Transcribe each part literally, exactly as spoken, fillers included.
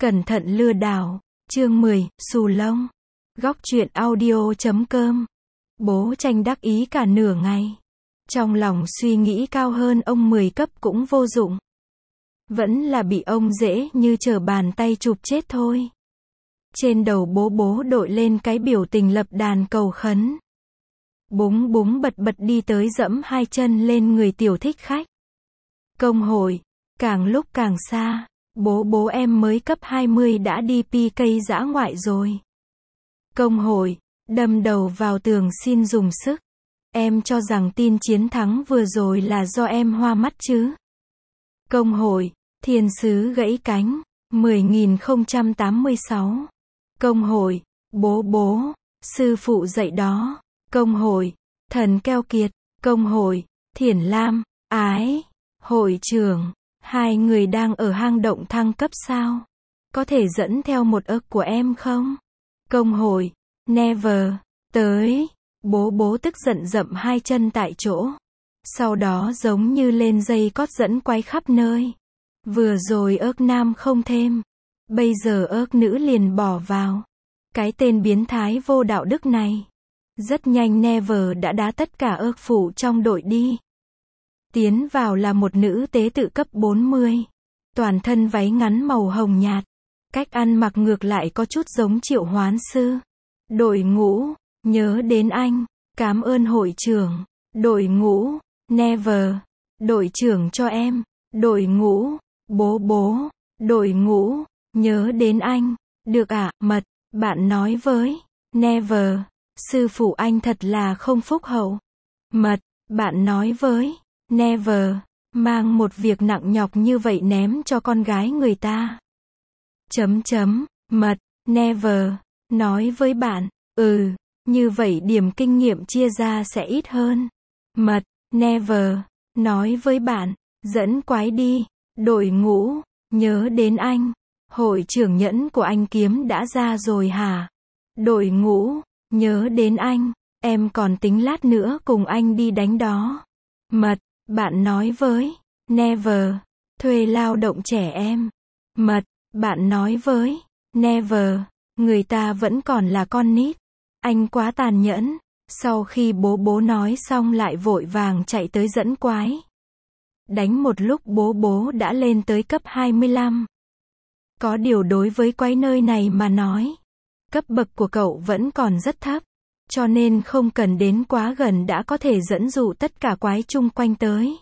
Cẩn thận lừa đảo. Chương mười, xù lông. Góc truyện audio chấm com. Bố Tranh đắc ý cả nửa ngày. Trong lòng suy nghĩ cao hơn ông mười cấp cũng vô dụng. Vẫn là bị ông dễ như trở bàn tay chụp chết thôi. Trên đầu bố bố đội lên cái biểu tình lập đàn cầu khấn. Búng búng bật bật đi tới dẫm hai chân lên người tiểu thích khách. Công hội, càng lúc càng xa, bố bố em mới cấp hai mươi đã đi pê ca dã ngoại rồi. Công hội, đâm đầu vào tường xin dùng sức. Em cho rằng tin chiến thắng vừa rồi là do em hoa mắt chứ. Công hội, thiên sứ gãy cánh, mười nghìn không trăm tám mươi sáu. Công hội, bố bố, sư phụ dạy đó. Công hội, thần keo kiệt. Công hội, Thiển Lam, ái, hội trưởng, hai người đang ở hang động thăng cấp sao? Có thể dẫn theo một ức của em không? Công hội, never, tới. Bố bố tức giận dậm hai chân tại chỗ. Sau đó giống như lên dây cót dẫn quay khắp nơi. Vừa rồi ức nam không thêm. Bây giờ ức nữ liền bỏ vào. Cái tên biến thái vô đạo đức này. Rất nhanh Never đã đá tất cả ức phụ trong đội đi. Tiến vào là một nữ tế tự cấp bốn mươi. Toàn thân váy ngắn màu hồng nhạt. Cách ăn mặc ngược lại có chút giống Triệu Hoán Sư. Đội ngũ, nhớ đến anh. Cảm ơn hội trưởng. Đội ngũ, Never. Đội trưởng cho em. Đội ngũ, bố bố. Đội ngũ, nhớ đến anh. Được ạ, à, mật. Bạn nói với Never. Sư phụ anh thật là không phúc hậu. Mật. Bạn nói với Never. Mang một việc nặng nhọc như vậy ném cho con gái người ta. Chấm chấm. Mật. Never. Nói với bạn. Ừ. Như vậy điểm kinh nghiệm chia ra sẽ ít hơn. Mật. Never. Nói với bạn. Dẫn quái đi. Đội ngũ. Nhớ đến anh. Hội trưởng nhẫn của anh kiếm đã ra rồi hả? Đội ngũ. Nhớ đến anh. Em còn tính lát nữa cùng anh đi đánh đó. Mật. Bạn nói với Never. Thuê lao động trẻ em. Mật. Bạn nói với Never. Người ta vẫn còn là con nít. Anh quá tàn nhẫn. Sau khi bố bố nói xong lại vội vàng chạy tới dẫn quái. Đánh một lúc bố bố đã lên tới cấp hai mươi lăm. Có điều đối với quái nơi này mà nói. Cấp bậc của cậu vẫn còn rất thấp. Cho nên không cần đến quá gần đã có thể dẫn dụ tất cả quái chung quanh tới.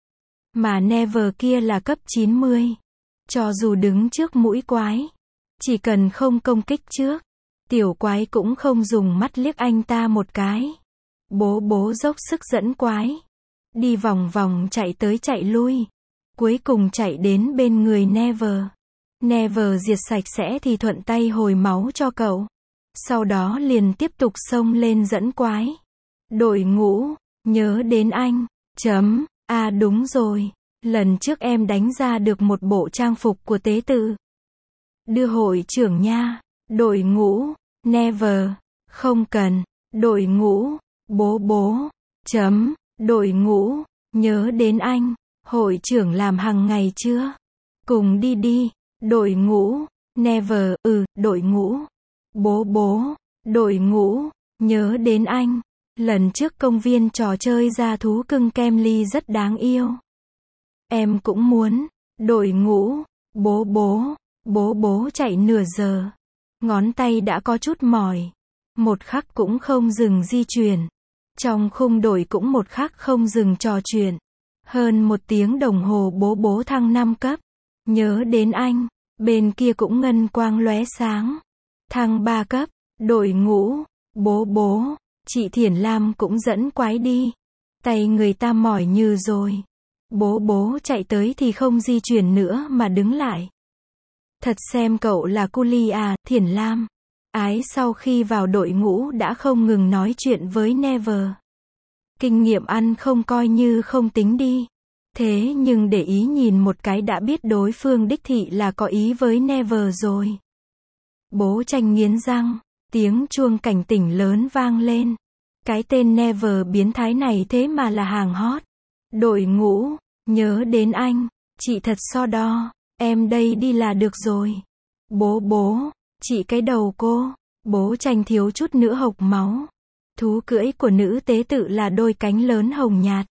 Mà Never kia là cấp chín mươi. Cho dù đứng trước mũi quái. Chỉ cần không công kích trước. Tiểu quái cũng không dùng mắt liếc anh ta một cái. Bố bố dốc sức dẫn quái. Đi vòng vòng chạy tới chạy lui. Cuối cùng chạy đến bên người Never. Never diệt sạch sẽ thì thuận tay hồi máu cho cậu. Sau đó liền tiếp tục xông lên dẫn quái. Đội ngũ, nhớ đến anh. Chấm, à đúng rồi. Lần trước em đánh ra được một bộ trang phục của tế tự. Đưa hội trưởng nha. Đội ngũ, Never. Không cần. Đội ngũ, bố bố. Chấm, đội ngũ, nhớ đến anh. Hội trưởng làm hàng ngày chưa? Cùng đi đi. Đội ngũ, Never. Ừ, đội ngũ. Bố bố. Đội ngũ, nhớ đến anh. Lần trước công viên trò chơi ra thú cưng Kemly rất đáng yêu. Em cũng muốn. Đội ngũ, bố bố. Bố bố chạy nửa giờ. Ngón tay đã có chút mỏi. Một khắc cũng không dừng di chuyển. Trong khung đội cũng một khắc không dừng trò chuyện. Hơn một tiếng đồng hồ bố bố thăng năm cấp. Nhớ đến anh. Bên kia cũng ngân quang lóe sáng. Thăng ba cấp. Đội ngũ. Bố bố. Chị Thiển Lam cũng dẫn quái đi. Tay người ta mỏi như rồi. Bố bố chạy tới thì không di chuyển nữa mà đứng lại. Thật xem cậu là cu li à, Thiển Lam. Ái sau khi vào đội ngũ đã không ngừng nói chuyện với Never. Kinh nghiệm ăn không coi như không tính đi. Thế nhưng để ý nhìn một cái đã biết đối phương đích thị là có ý với Never rồi. Bố Tranh nghiến răng. Tiếng chuông cảnh tỉnh lớn vang lên. Cái tên Never biến thái này thế mà là hàng hot. Đội ngũ, nhớ đến anh. Chị thật so đo. Em đây đi là được rồi. Bố bố, chỉ cái đầu cô. Bố Tranh thiếu chút nữa hộc máu. Thú cưỡi của nữ tế tự là đôi cánh lớn hồng nhạt.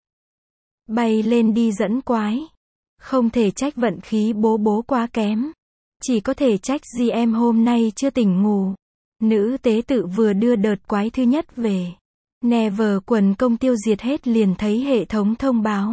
Bay lên đi dẫn quái. Không thể trách vận khí bố bố quá kém. Chỉ có thể trách gì em hôm nay chưa tỉnh ngủ. Nữ tế tự vừa đưa đợt quái thứ nhất về. Never quần công tiêu diệt hết liền thấy hệ thống thông báo.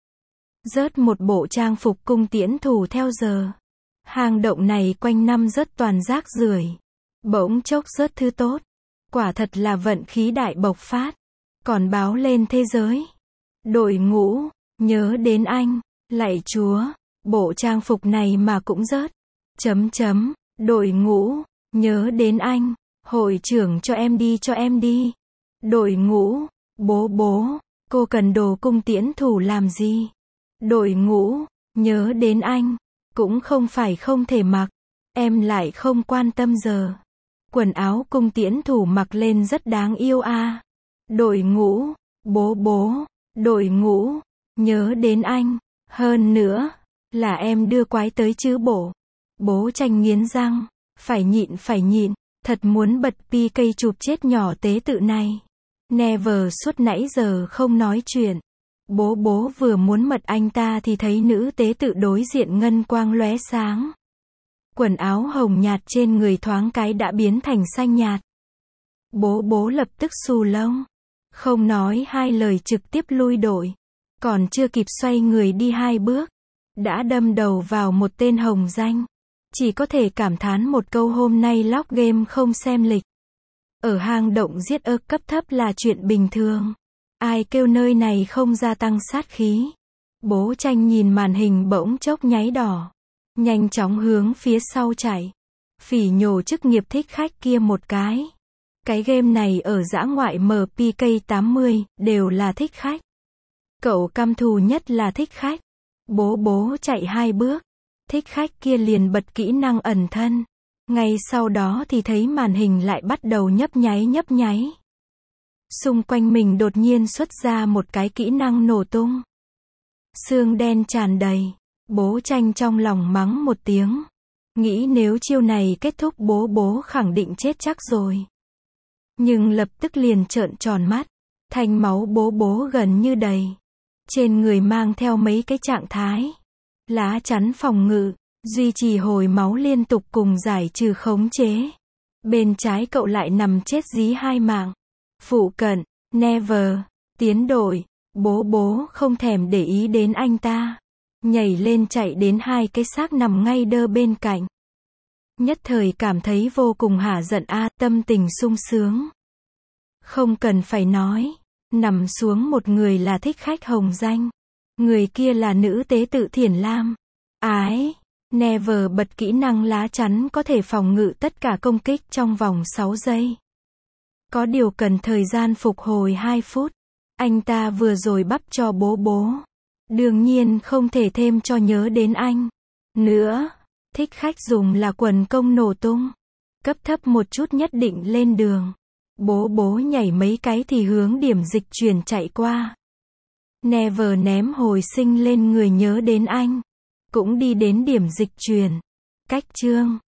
Rớt một bộ trang phục cung tiễn thủ theo giờ. Hang động này quanh năm rớt toàn rác rưởi. Bỗng chốc rớt thứ tốt. Quả thật là vận khí đại bộc phát. Còn báo lên thế giới. Đội ngũ, nhớ đến anh. Lạy Chúa, bộ trang phục này mà cũng rớt. Chấm chấm, đội ngũ, nhớ đến anh. Hội trưởng cho em đi cho em đi. Đội ngũ, bố bố, cô cần đồ cung tiễn thủ làm gì? Đội ngũ, nhớ đến anh. Cũng không phải không thể mặc. Em lại không quan tâm giờ. Quần áo cung tiễn thủ mặc lên rất đáng yêu à. Đội ngũ, bố bố, đội ngũ, nhớ đến anh. Hơn nữa, là em đưa quái tới chứ bộ. Bố Tranh nghiến răng. Phải nhịn phải nhịn. Thật muốn bật pi cây chụp chết nhỏ tế tự này. Never suốt nãy giờ không nói chuyện. Bố bố vừa muốn mật anh ta thì thấy nữ tế tự đối diện ngân quang lóe sáng. Quần áo hồng nhạt trên người thoáng cái đã biến thành xanh nhạt. Bố bố lập tức xù lông. Không nói hai lời trực tiếp lui đội. Còn chưa kịp xoay người đi hai bước. Đã đâm đầu vào một tên hồng danh. Chỉ có thể cảm thán một câu hôm nay log game không xem lịch. Ở hang động giết ơ cấp thấp là chuyện bình thường. Ai kêu nơi này không gia tăng sát khí. Bố Tranh nhìn màn hình bỗng chốc nháy đỏ. Nhanh chóng hướng phía sau chạy. Phỉ nhổ chức nghiệp thích khách kia một cái. Cái game này ở dã ngoại em pê ca tám mươi, đều là thích khách. Cậu căm thù nhất là thích khách. Bố bố chạy hai bước. Thích khách kia liền bật kỹ năng ẩn thân. Ngay sau đó thì thấy màn hình lại bắt đầu nhấp nháy nhấp nháy. Xung quanh mình đột nhiên xuất ra một cái kỹ năng nổ tung. Xương đen tràn đầy. Bố Tranh trong lòng mắng một tiếng. Nghĩ nếu chiêu này kết thúc bố bố khẳng định chết chắc rồi. Nhưng lập tức liền trợn tròn mắt. Thanh máu bố bố gần như đầy. Trên người mang theo mấy cái trạng thái. Lá chắn phòng ngự, duy trì hồi máu liên tục cùng giải trừ khống chế. Bên trái cậu lại nằm chết dí hai mạng. Phụ cận, Never, tiến đội, bố bố không thèm để ý đến anh ta. Nhảy lên chạy đến hai cái xác nằm ngay đơ bên cạnh. Nhất thời cảm thấy vô cùng hả giận a, tâm tình sung sướng. Không cần phải nói, nằm xuống một người là thích khách hồng danh. Người kia là nữ tế tự Thiển Lam. Ái, Never bật kỹ năng lá chắn có thể phòng ngự tất cả công kích trong vòng sáu giây. Có điều cần thời gian phục hồi hai phút. Anh ta vừa rồi bắp cho bố bố. Đương nhiên không thể thêm cho nhớ đến anh. Nữa, thích khách dùng là quần công nổ tung. Cấp thấp một chút nhất định lên đường. Bố bố nhảy mấy cái thì hướng điểm dịch chuyển chạy qua. Never ném hồi sinh lên người nhớ đến anh. Cũng đi đến điểm dịch chuyển. Cách chương